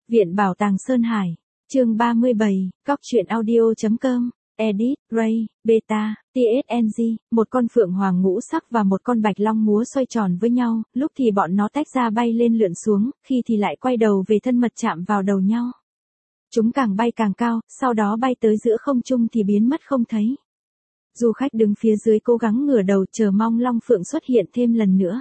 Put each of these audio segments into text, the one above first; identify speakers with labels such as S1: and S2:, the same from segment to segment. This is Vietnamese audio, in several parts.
S1: Viện Bảo tàng Sơn Hải, chương 37, Cóc truyện audio.com, Edit, Ray, Beta, TSNG, một con phượng hoàng ngũ sắc và một con bạch long múa xoay tròn với nhau, lúc thì bọn nó tách ra bay lên lượn xuống, khi thì lại quay đầu về thân mật chạm vào đầu nhau. Chúng càng bay càng cao, sau đó bay tới giữa không trung thì biến mất không thấy. Du khách đứng phía dưới cố gắng ngửa đầu chờ mong long phượng xuất hiện thêm lần nữa.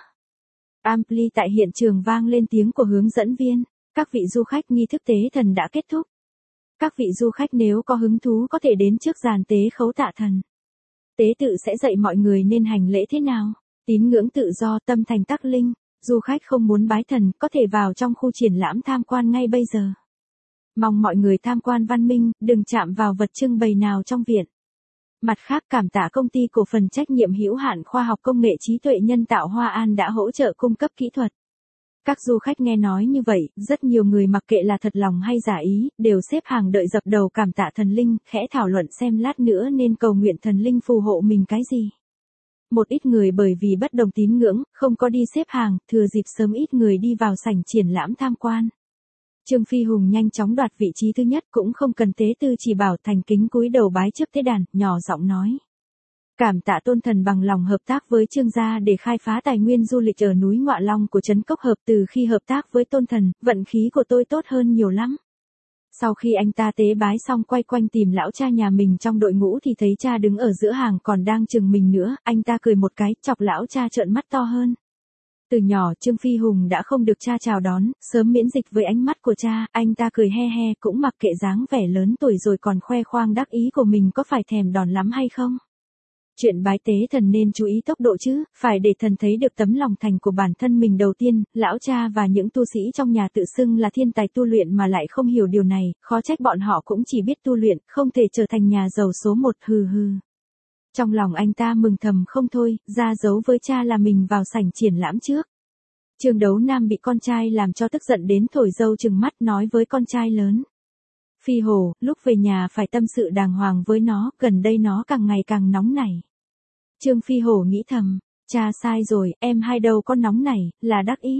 S1: Ampli tại hiện trường vang lên tiếng của hướng dẫn viên. Các vị du khách, nghi thức tế thần đã kết thúc. Các vị du khách nếu có hứng thú có thể đến trước giàn tế khấu tạ thần. Tế tự sẽ dạy mọi người nên hành lễ thế nào. Tín ngưỡng tự do, tâm thành tắc linh. Du khách không muốn bái thần có thể vào trong khu triển lãm tham quan ngay bây giờ. Mong mọi người tham quan văn minh, đừng chạm vào vật trưng bày nào trong viện. Mặt khác, cảm tạ công ty cổ phần trách nhiệm hữu hạn khoa học công nghệ trí tuệ nhân tạo Hoa An đã hỗ trợ cung cấp kỹ thuật. Các du khách nghe nói như vậy, rất nhiều người mặc kệ là thật lòng hay giả ý, đều xếp hàng đợi dập đầu cảm tạ thần linh, khẽ thảo luận xem lát nữa nên cầu nguyện thần linh phù hộ mình cái gì. Một ít người bởi vì bất đồng tín ngưỡng, không có đi xếp hàng, thừa dịp sớm ít người đi vào sảnh triển lãm tham quan. Trương Phi Hùng nhanh chóng đoạt vị trí thứ nhất, cũng không cần tế tư, chỉ bảo thành kính cúi đầu bái trước tế đàn, nhỏ giọng nói. Cảm tạ tôn thần bằng lòng hợp tác với Trương gia để khai phá tài nguyên du lịch ở núi Ngọa Long của trấn Cốc Hợp. Từ khi hợp tác với tôn thần, vận khí của tôi tốt hơn nhiều lắm. Sau khi anh ta tế bái xong quay quanh tìm lão cha nhà mình trong đội ngũ thì thấy cha đứng ở giữa hàng còn đang chừng mình nữa, anh ta cười một cái, chọc lão cha trợn mắt to hơn. Từ nhỏ Trương Phi Hùng đã không được cha chào đón, sớm miễn dịch với ánh mắt của cha, anh ta cười he he, cũng mặc kệ dáng vẻ lớn tuổi rồi còn khoe khoang đắc ý của mình có phải thèm đòn lắm hay không. Chuyện bái tế thần nên chú ý tốc độ chứ, phải để thần thấy được tấm lòng thành của bản thân mình đầu tiên. Lão cha và những tu sĩ trong nhà tự xưng là thiên tài tu luyện mà lại không hiểu điều này, khó trách bọn họ cũng chỉ biết tu luyện, không thể trở thành nhà giàu số một, hừ hừ. Trong lòng anh ta mừng thầm không thôi, ra dấu với cha là mình vào sảnh triển lãm trước. Trương Đấu Nam bị con trai làm cho tức giận đến thổi dâu trừng mắt, nói với con trai lớn. Phi Hồ, lúc về nhà phải tâm sự đàng hoàng với nó, gần đây nó càng ngày càng nóng nảy. Trương Phi Hồ nghĩ thầm, cha sai rồi, em hai đâu có nóng nảy, là đắc ý.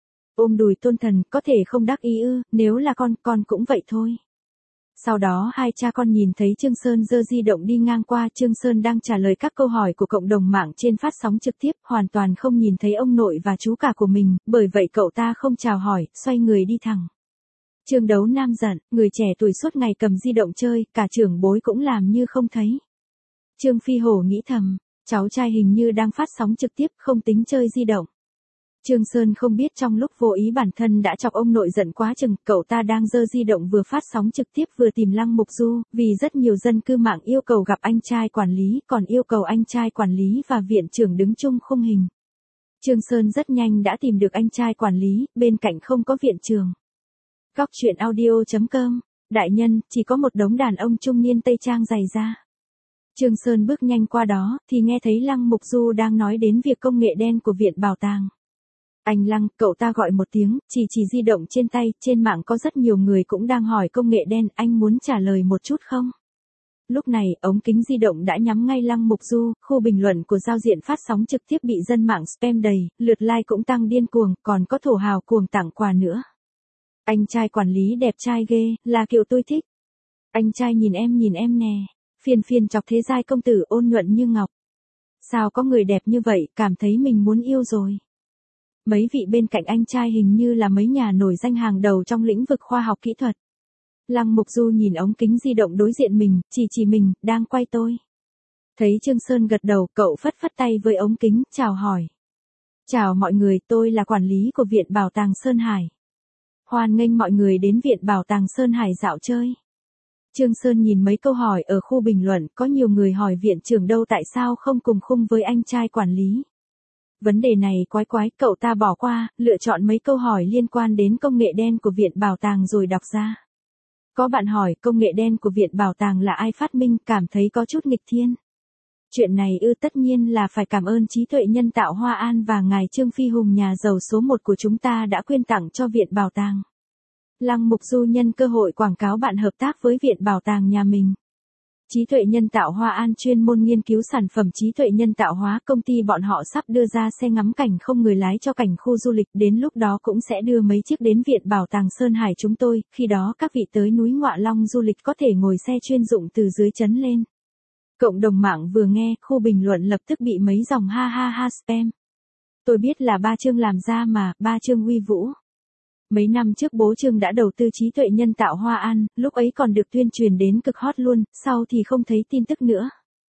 S1: Ôm đùi tôn thần, có thể không đắc ý ư, nếu là con cũng vậy thôi. Sau đó hai cha con nhìn thấy Trương Sơn giơ di động đi ngang qua, Trương Sơn đang trả lời các câu hỏi của cộng đồng mạng trên phát sóng trực tiếp, hoàn toàn không nhìn thấy ông nội và chú cả của mình, bởi vậy cậu ta không chào hỏi, xoay người đi thẳng. Trương Đấu Nam giận, người trẻ tuổi suốt ngày cầm di động chơi, cả trưởng bối cũng làm như không thấy. Trương Phi Hổ nghĩ thầm, cháu trai hình như đang phát sóng trực tiếp, không tính chơi di động. Trương Sơn không biết trong lúc vô ý bản thân đã chọc ông nội giận quá chừng, cậu ta đang giơ di động vừa phát sóng trực tiếp vừa tìm Lăng Mục Du, vì rất nhiều dân cư mạng yêu cầu gặp anh trai quản lý, còn yêu cầu anh trai quản lý và viện trưởng đứng chung khung hình. Trương Sơn rất nhanh đã tìm được anh trai quản lý, bên cạnh không có viện trưởng. Cóc truyện audio.com, đại nhân, chỉ có một đống đàn ông trung niên tây trang dày da. Trương Sơn bước nhanh qua đó, thì nghe thấy Lăng Mục Du đang nói đến việc công nghệ đen của viện bảo tàng. Anh Lăng, cậu ta gọi một tiếng, chỉ di động trên tay, trên mạng có rất nhiều người cũng đang hỏi công nghệ đen, anh muốn trả lời một chút không? Lúc này, ống kính di động đã nhắm ngay Lăng Mục Du, khu bình luận của giao diện phát sóng trực tiếp bị dân mạng spam đầy, lượt like cũng tăng điên cuồng, còn có thổ hào cuồng tặng quà nữa. Anh trai quản lý đẹp trai ghê, là kiểu tôi thích. Anh trai nhìn em nè. Phiền chọc thế giai công tử ôn nhuận như ngọc. Sao có người đẹp như vậy, cảm thấy mình muốn yêu rồi. Mấy vị bên cạnh anh trai hình như là mấy nhà nổi danh hàng đầu trong lĩnh vực khoa học kỹ thuật. Lăng Mục Du nhìn ống kính di động đối diện mình, chỉ mình, đang quay tôi. Thấy Trương Sơn gật đầu, cậu phất tay với ống kính, chào hỏi. Chào mọi người, tôi là quản lý của Viện Bảo tàng Sơn Hải. Hoan nghênh mọi người đến Viện Bảo tàng Sơn Hải dạo chơi. Trương Sơn nhìn mấy câu hỏi ở khu bình luận, có nhiều người hỏi viện trưởng đâu tại sao không cùng khung với anh trai quản lý. Vấn đề này quái, cậu ta bỏ qua, lựa chọn mấy câu hỏi liên quan đến công nghệ đen của Viện Bảo tàng rồi đọc ra. Có bạn hỏi công nghệ đen của Viện Bảo tàng là ai phát minh, cảm thấy có chút nghịch thiên. Chuyện này tất nhiên là phải cảm ơn trí tuệ nhân tạo Hoa An và ngài Trương Phi Hùng nhà giàu số 1 của chúng ta đã quyên tặng cho Viện Bảo tàng. Lăng Mục Du nhân cơ hội quảng cáo bạn hợp tác với Viện Bảo tàng nhà mình. Trí tuệ nhân tạo Hoa An chuyên môn nghiên cứu sản phẩm trí tuệ nhân tạo hóa, công ty bọn họ sắp đưa ra xe ngắm cảnh không người lái cho cảnh khu du lịch, đến lúc đó cũng sẽ đưa mấy chiếc đến Viện Bảo tàng Sơn Hải chúng tôi, khi đó các vị tới núi Ngọa Long du lịch có thể ngồi xe chuyên dụng từ dưới trấn lên. Cộng đồng mạng vừa nghe, khu bình luận lập tức bị mấy dòng ha ha ha spam. Tôi biết là ba Trương làm ra mà, ba Trương uy vũ. Mấy năm trước bố Trương đã đầu tư trí tuệ nhân tạo Hoa An, lúc ấy còn được tuyên truyền đến cực hot luôn, sau thì không thấy tin tức nữa.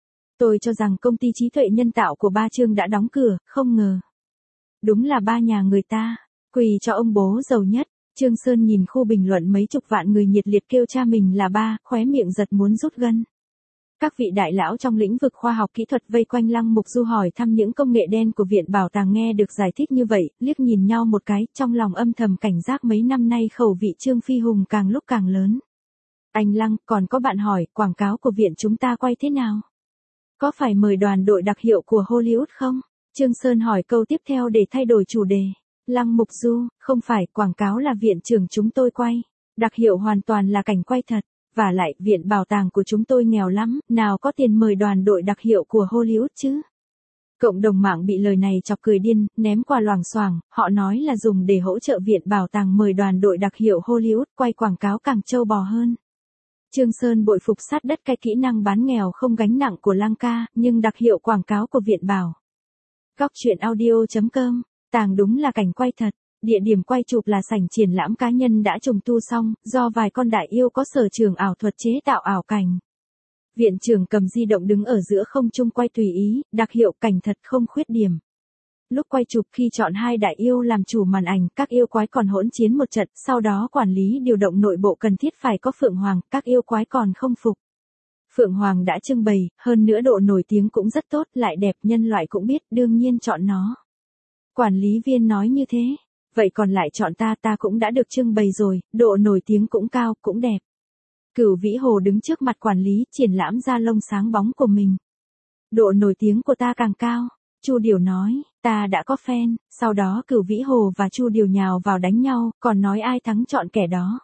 S1: Tôi cho rằng công ty trí tuệ nhân tạo của ba Trương đã đóng cửa, không ngờ. Đúng là ba nhà người ta, quỳ cho ông bố giàu nhất. Trương Sơn nhìn khu bình luận mấy chục vạn người nhiệt liệt kêu cha mình là ba, khóe miệng giật muốn rút gân. Các vị đại lão trong lĩnh vực khoa học kỹ thuật vây quanh Lăng Mục Du hỏi thăm những công nghệ đen của Viện Bảo tàng, nghe được giải thích như vậy, liếc nhìn nhau một cái, trong lòng âm thầm cảnh giác mấy năm nay khẩu vị Trương Phi Hùng càng lúc càng lớn. Anh Lăng, còn có bạn hỏi, quảng cáo của viện chúng ta quay thế nào? Có phải mời đoàn đội đặc hiệu của Hollywood không? Trương Sơn hỏi câu tiếp theo để thay đổi chủ đề. Lăng Mục Du, không phải, quảng cáo là viện trưởng chúng tôi quay. Đặc hiệu hoàn toàn là cảnh quay thật. Và lại, Viện Bảo tàng của chúng tôi nghèo lắm, nào có tiền mời đoàn đội đặc hiệu của Hollywood chứ? Cộng đồng mạng bị lời này chọc cười điên, ném qua loảng xoảng, họ nói là dùng để hỗ trợ Viện Bảo tàng mời đoàn đội đặc hiệu Hollywood quay quảng cáo càng trâu bò hơn. Trương Sơn bội phục sát đất cái kỹ năng bán nghèo không gánh nặng của Lăng ca, nhưng đặc hiệu quảng cáo của Viện Bảo. Góc truyện audio.com, tàng đúng là cảnh quay thật. Địa điểm quay chụp là sảnh triển lãm cá nhân đã trùng tu xong, do vài con đại yêu có sở trường ảo thuật chế tạo ảo cảnh. Viện trưởng cầm di động đứng ở giữa không trung quay tùy ý, đặc hiệu cảnh thật không khuyết điểm. Lúc quay chụp khi chọn hai đại yêu làm chủ màn ảnh, các yêu quái còn hỗn chiến một trận, sau đó quản lý điều động nội bộ cần thiết phải có Phượng Hoàng, các yêu quái còn không phục. Phượng Hoàng đã trưng bày, hơn nữa độ nổi tiếng cũng rất tốt, lại đẹp, nhân loại cũng biết, đương nhiên chọn nó. Quản lý viên nói như thế. Vậy còn lại chọn ta cũng đã được trưng bày rồi, độ nổi tiếng cũng cao, cũng đẹp. Cửu Vĩ Hồ đứng trước mặt quản lý, triển lãm ra lông sáng bóng của mình. Độ nổi tiếng của ta càng cao. Chu Điều nói, ta đã có fan, sau đó Cửu Vĩ Hồ và Chu Điều nhào vào đánh nhau, còn nói ai thắng chọn kẻ đó.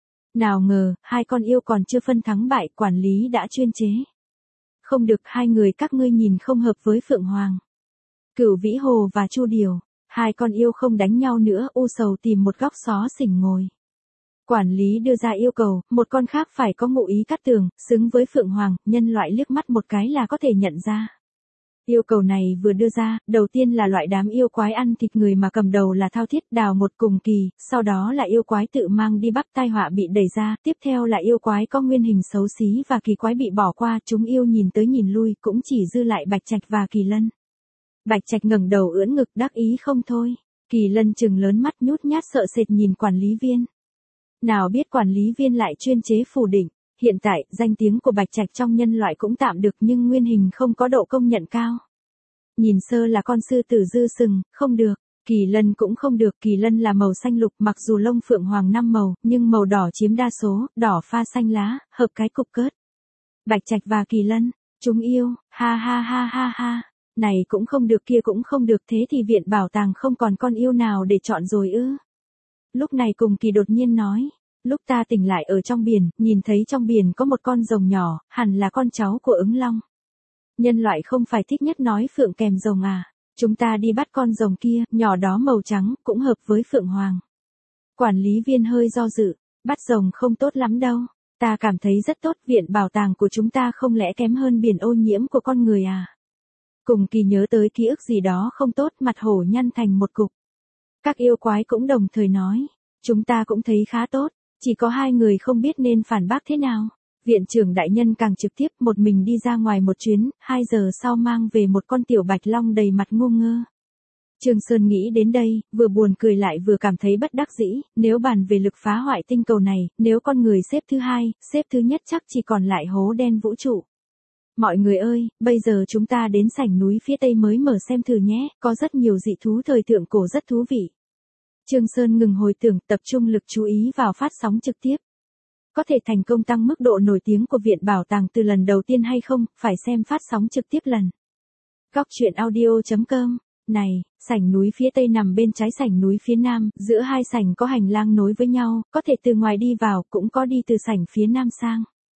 S1: Nào ngờ, hai con yêu còn chưa phân thắng bại, quản lý đã chuyên chế. Không được, hai người các ngươi nhìn không hợp với Phượng Hoàng. Cửu Vĩ Hồ và Chu Điều. Hai con yêu không đánh nhau nữa, u sầu tìm một góc xó xỉnh ngồi. Quản lý đưa ra yêu cầu, một con khác phải có ngụ ý cắt tường, xứng với Phượng Hoàng, nhân loại liếc mắt một cái là có thể nhận ra. Yêu cầu này vừa đưa ra, đầu tiên là loại đám yêu quái ăn thịt người mà cầm đầu là Thao Thiết Đào một cùng kỳ, sau đó là yêu quái tự mang đi bắt tai họa bị đẩy ra, tiếp theo là yêu quái có nguyên hình xấu xí và kỳ quái bị bỏ qua, chúng yêu nhìn tới nhìn lui, cũng chỉ dư lại Bạch Trạch và Kỳ Lân. Bạch Trạch ngẩng đầu ưỡn ngực đắc ý không thôi, Kỳ Lân trừng lớn mắt nhút nhát sợ sệt nhìn quản lý viên. Nào biết quản lý viên lại chuyên chế phủ định, hiện tại danh tiếng của Bạch Trạch trong nhân loại cũng tạm được nhưng nguyên hình không có độ công nhận cao. Nhìn sơ là con sư tử dư sừng, không được, Kỳ Lân cũng không được, Kỳ Lân là màu xanh lục mặc dù lông Phượng Hoàng 5 màu, nhưng màu đỏ chiếm đa số, đỏ pha xanh lá, hợp cái cục cớt. Bạch Trạch và Kỳ Lân, chúng yêu, ha ha ha ha ha. Này cũng không được kia cũng không được, thế thì Viện Bảo tàng không còn con yêu nào để chọn rồi ư? Lúc này Cùng Kỳ đột nhiên nói, lúc ta tỉnh lại ở trong biển, nhìn thấy trong biển có một con rồng nhỏ, hẳn là con cháu của Ứng Long. Nhân loại không phải thích nhất nói phượng kèm rồng à? Chúng ta đi bắt con rồng kia, nhỏ đó màu trắng, cũng hợp với Phượng Hoàng. Quản lý viên hơi do dự, bắt rồng không tốt lắm đâu. Ta cảm thấy rất tốt, Viện Bảo tàng của chúng ta không lẽ kém hơn biển ô nhiễm của con người à? Cùng Kỳ nhớ tới ký ức gì đó không tốt, mặt hổ nhăn thành một cục. Các yêu quái cũng đồng thời nói, chúng ta cũng thấy khá tốt, chỉ có hai người không biết nên phản bác thế nào. Viện trưởng đại nhân càng trực tiếp, một mình đi ra ngoài một chuyến, 2 giờ sau mang về một con tiểu bạch long đầy mặt ngu ngơ. Trương Sơn nghĩ đến đây, vừa buồn cười lại vừa cảm thấy bất đắc dĩ, nếu bàn về lực phá hoại tinh cầu này, nếu con người xếp thứ hai, xếp thứ nhất chắc chỉ còn lại hố đen vũ trụ. Mọi người ơi, bây giờ chúng ta đến sảnh núi phía tây mới mở xem thử nhé, có rất nhiều dị thú thời thượng cổ rất thú vị. Trương Sơn ngừng hồi tưởng, tập trung lực chú ý vào phát sóng trực tiếp. Có thể thành công tăng mức độ nổi tiếng của Viện Bảo tàng từ lần đầu tiên hay không, phải xem phát sóng trực tiếp lần. Góc truyện audio.com. Này, sảnh núi phía tây nằm bên trái sảnh núi phía nam, giữa hai sảnh có hành lang nối với nhau, có thể từ ngoài đi vào, cũng có đi từ sảnh phía nam sang.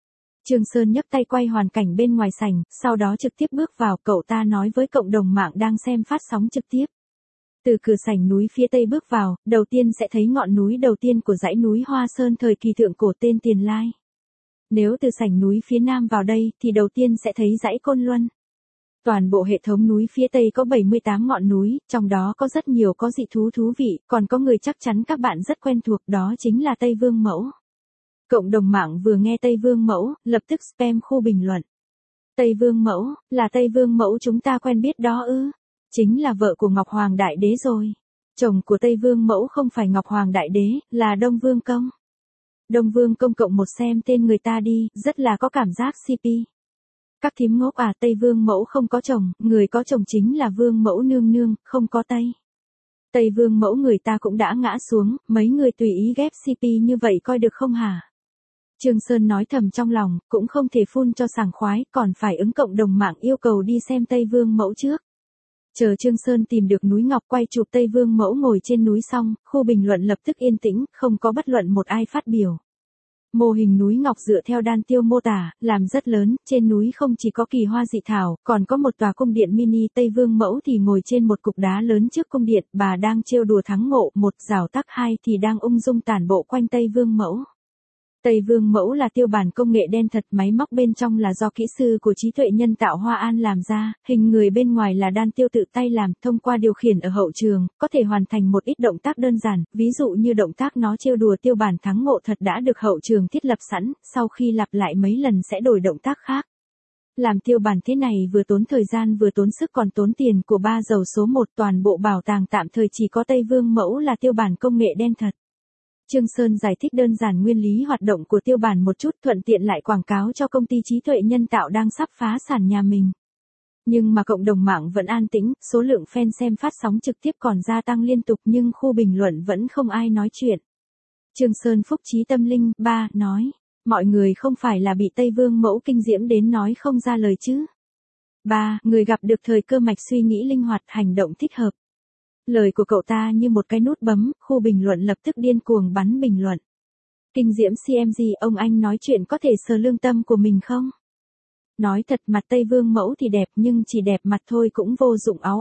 S1: Trương Sơn nhấc tay quay hoàn cảnh bên ngoài sảnh, sau đó trực tiếp bước vào, cậu ta nói với cộng đồng mạng đang xem phát sóng trực tiếp. Từ cửa sảnh núi phía tây bước vào, đầu tiên sẽ thấy ngọn núi đầu tiên của dãy núi Hoa Sơn thời kỳ thượng cổ tên Tiền Lai. Nếu từ sảnh núi phía nam vào đây thì đầu tiên sẽ thấy dãy Côn Luân. Toàn bộ hệ thống núi phía tây có 78 ngọn núi, trong đó có rất nhiều có dị thú thú vị, còn có người chắc chắn các bạn rất quen thuộc, đó chính là Tây Vương Mẫu. Cộng đồng mạng vừa nghe Tây Vương Mẫu, lập tức spam khu bình luận. Tây Vương Mẫu, là Tây Vương Mẫu chúng ta quen biết đó ư? Chính là vợ của Ngọc Hoàng Đại Đế rồi. Chồng của Tây Vương Mẫu không phải Ngọc Hoàng Đại Đế, là Đông Vương Công. Đông Vương Công cộng một xem tên người ta đi, rất là có cảm giác CP. Các thím ngốc à, Tây Vương Mẫu không có chồng, người có chồng chính là Vương Mẫu nương nương, không có Tây. Tây Vương Mẫu người ta cũng đã ngã xuống, mấy người tùy ý ghép CP như vậy coi được không hả? Trương Sơn nói thầm trong lòng, cũng không thể phun cho sảng khoái, còn phải ứng cộng đồng mạng yêu cầu đi xem Tây Vương Mẫu trước. Chờ Trương Sơn tìm được núi Ngọc quay chụp Tây Vương Mẫu ngồi trên núi xong, khu bình luận lập tức yên tĩnh, không có bất luận một ai phát biểu. Mô hình núi Ngọc dựa theo Đan Tiêu mô tả, làm rất lớn, trên núi không chỉ có kỳ hoa dị thảo, còn có một tòa cung điện mini. Tây Vương Mẫu thì ngồi trên một cục đá lớn trước cung điện, bà đang trêu đùa thắng ngộ, một rào tắc hai thì đang ung dung tản bộ quanh Tây Vương Mẫu. Tây Vương Mẫu là tiêu bản công nghệ đen thật, máy móc bên trong là do kỹ sư của trí tuệ nhân tạo Hoa An làm ra, hình người bên ngoài là Đan Tiêu tự tay làm, thông qua điều khiển ở hậu trường, có thể hoàn thành một ít động tác đơn giản, ví dụ như động tác nó trêu đùa tiêu bản thắng ngộ thật đã được hậu trường thiết lập sẵn, sau khi lặp lại mấy lần sẽ đổi động tác khác. Làm tiêu bản thế này vừa tốn thời gian vừa tốn sức còn tốn tiền của ba giàu số 1, toàn bộ bảo tàng tạm thời chỉ có Tây Vương Mẫu là tiêu bản công nghệ đen thật. Trương Sơn giải thích đơn giản nguyên lý hoạt động của tiêu bản một chút, thuận tiện lại quảng cáo cho công ty trí tuệ nhân tạo đang sắp phá sản nhà mình. Nhưng mà cộng đồng mạng vẫn an tĩnh, số lượng fan xem phát sóng trực tiếp còn gia tăng liên tục nhưng khu bình luận vẫn không ai nói chuyện. Trương Sơn phúc trí tâm linh, nói, mọi người không phải là bị Tây Vương Mẫu kinh diễm đến nói không ra lời chứ. Người gặp được thời cơ mạch suy nghĩ linh hoạt, hành động thích hợp. Lời của cậu ta như một cái nút bấm, khu bình luận lập tức điên cuồng bắn bình luận. Kinh diễm CMG, ông anh nói chuyện có thể sờ lương tâm của mình không? Nói thật, mặt Tây Vương Mẫu thì đẹp nhưng chỉ đẹp mặt thôi cũng vô dụng, áo.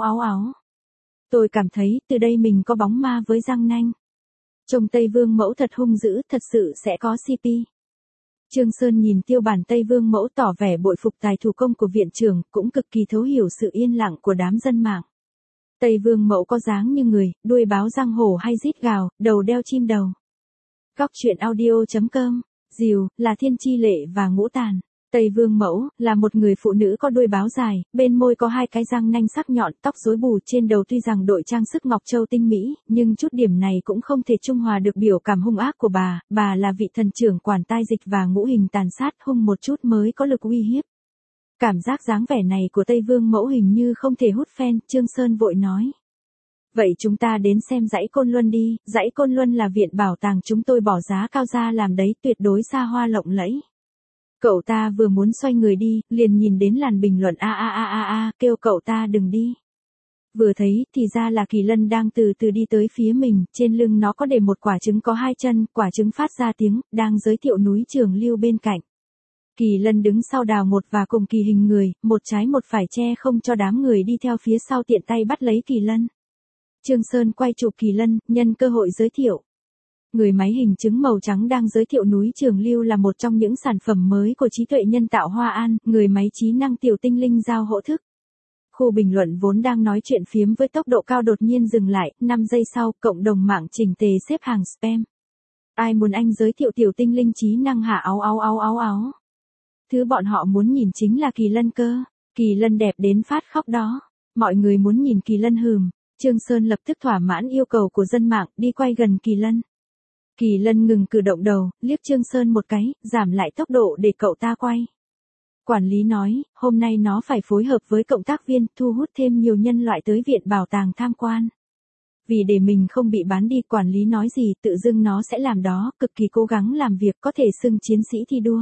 S1: Tôi cảm thấy từ đây mình có bóng ma với răng nanh. Trông Tây Vương Mẫu thật hung dữ, thật sự sẽ có CP. Trương Sơn nhìn tiêu bản Tây Vương Mẫu tỏ vẻ bội phục tài thủ công của viện trưởng, cũng cực kỳ thấu hiểu sự yên lặng của đám dân mạng. Tây Vương Mẫu có dáng như người, đuôi báo răng hổ hay rít gào, đầu đeo chim đầu. Góc truyện audio.com, Dìu, là thiên chi lệ và ngũ tàn. Tây Vương Mẫu, là một người phụ nữ có đuôi báo dài, bên môi có hai cái răng nanh sắc nhọn, tóc rối bù, trên đầu tuy rằng đội trang sức ngọc châu tinh mỹ, nhưng chút điểm này cũng không thể trung hòa được biểu cảm hung ác của bà là vị thần trưởng quản tai dịch và ngũ hình tàn sát, hung một chút mới có lực uy hiếp. Cảm giác dáng vẻ này của Tây Vương Mẫu hình như không thể hút fan, Trương Sơn vội nói. Vậy chúng ta đến xem dãy Côn Luân đi, dãy Côn Luân là viện bảo tàng chúng tôi bỏ giá cao ra làm đấy, tuyệt đối xa hoa lộng lẫy. Cậu ta vừa muốn xoay người đi, liền nhìn đến làn bình luận kêu cậu ta đừng đi. Vừa thấy, thì ra là Kỳ Lân đang từ từ đi tới phía mình, trên lưng nó có để một quả trứng có hai chân, quả trứng phát ra tiếng, đang giới thiệu núi Trường Lưu bên cạnh. Kỳ Lân đứng sau đào một và cùng kỳ hình người, một trái một phải che không cho đám người đi theo phía sau tiện tay bắt lấy Kỳ Lân. Trương Sơn quay chụp Kỳ Lân, nhân cơ hội giới thiệu. Người máy hình trứng màu trắng đang giới thiệu núi Trường Lưu là một trong những sản phẩm mới của trí tuệ nhân tạo Hoa An, người máy trí năng tiểu tinh linh giao hỗ thức. Khu bình luận vốn đang nói chuyện phiếm với tốc độ cao đột nhiên dừng lại, 5 giây sau, cộng đồng mạng chỉnh tề xếp hàng spam. Ai muốn anh giới thiệu tiểu tinh linh trí năng hả? Áo. Thứ bọn họ muốn nhìn chính là Kỳ Lân cơ. Kỳ Lân đẹp đến phát khóc đó. Mọi người muốn nhìn Kỳ Lân hừm. Trương Sơn lập tức thỏa mãn yêu cầu của dân mạng, đi quay gần Kỳ Lân. Kỳ Lân ngừng cử động đầu, liếc Trương Sơn một cái, giảm lại tốc độ để cậu ta quay. Quản lý nói, hôm nay nó phải phối hợp với cộng tác viên, thu hút thêm nhiều nhân loại tới viện bảo tàng tham quan. Vì để mình không bị bán đi, quản lý nói gì tự dưng nó sẽ làm đó, cực kỳ cố gắng làm việc, có thể xưng chiến sĩ thi đua.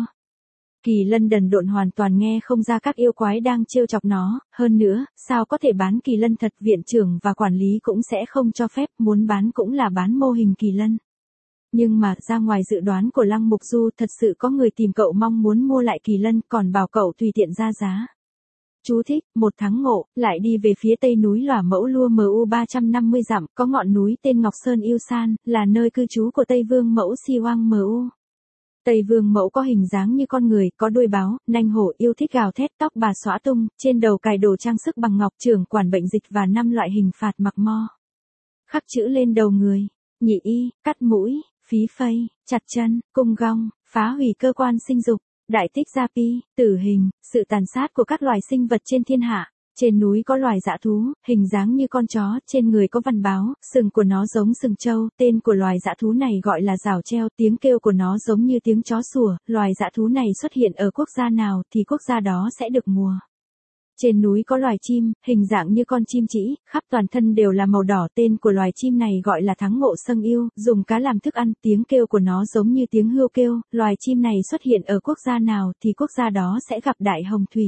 S1: Kỳ Lân đần độn hoàn toàn nghe không ra các yêu quái đang trêu chọc nó, hơn nữa, sao có thể bán Kỳ Lân thật, viện trưởng và quản lý cũng sẽ không cho phép, muốn bán cũng là bán mô hình Kỳ Lân. Nhưng mà ra ngoài dự đoán của Lăng Mục Du, thật sự có người tìm cậu mong muốn mua lại Kỳ Lân, còn bảo cậu tùy tiện ra giá. Chú thích, một tháng ngộ, lại đi về phía tây núi Lỏa Mẫu Lua MU 350 dặm, có ngọn núi tên Ngọc Sơn Yêu San, là nơi cư trú của Tây Vương Mẫu Si Hoang MU. Tây Vương Mẫu có hình dáng như con người, có đuôi báo, nanh hổ, yêu thích gào thét, tóc bà xõa tung, trên đầu cài đồ trang sức bằng ngọc, trưởng quản bệnh dịch và 5 loại hình phạt mặc mo. Khắc chữ lên đầu người, nhị y, cắt mũi, phí phây, chặt chân, cung gong, phá hủy cơ quan sinh dục, đại tích gia pi, tử hình, sự tàn sát của các loài sinh vật trên thiên hạ. Trên núi có loài dã thú, hình dáng như con chó, trên người có văn báo, sừng của nó giống sừng trâu, tên của loài dã thú này gọi là rào treo, tiếng kêu của nó giống như tiếng chó sủa, loài dã thú này xuất hiện ở quốc gia nào thì quốc gia đó sẽ được mùa. Trên núi có loài chim, hình dạng như con chim trĩ, khắp toàn thân đều là màu đỏ, tên của loài chim này gọi là thắng ngộ sâng yêu, dùng cá làm thức ăn, tiếng kêu của nó giống như tiếng hươu kêu, loài chim này xuất hiện ở quốc gia nào thì quốc gia đó sẽ gặp đại hồng thủy.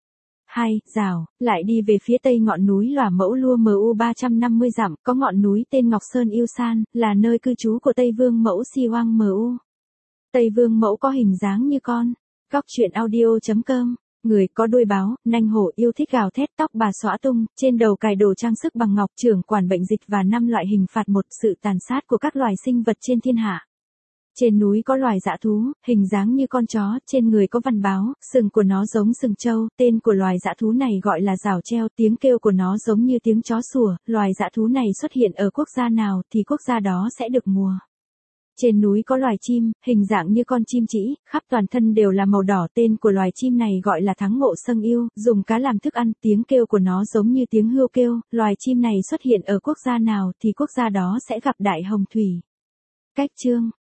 S1: 2. Rào, lại đi về phía tây ngọn núi Lỏa Mẫu Lua MU 350 dặm, có ngọn núi tên Ngọc Sơn Yêu San, là nơi cư trú của Tây Vương Mẫu Si Hoang MU. Tây Vương Mẫu có hình dáng như con. Góc truyện audio.com. Người có đuôi báo, nanh hổ, yêu thích gào thét, tóc bà xõa tung, trên đầu cài đồ trang sức bằng ngọc, trưởng quản bệnh dịch và 5 loại hình phạt. Một, sự tàn sát của các loài sinh vật trên thiên hạ. Trên núi có loài dã thú, hình dáng như con chó, trên người có văn báo, sừng của nó giống sừng trâu, tên của loài dã thú này gọi là rào treo, tiếng kêu của nó giống như tiếng chó sủa, loài dã thú này xuất hiện ở quốc gia nào thì quốc gia đó sẽ được mùa. Trên núi có loài chim, hình dạng như con chim trĩ, khắp toàn thân đều là màu đỏ, tên của loài chim này gọi là thắng ngộ sâng yêu, dùng cá làm thức ăn, tiếng kêu của nó giống như tiếng hươu kêu, loài chim này xuất hiện ở quốc gia nào thì quốc gia đó sẽ gặp đại hồng thủy. Cách chương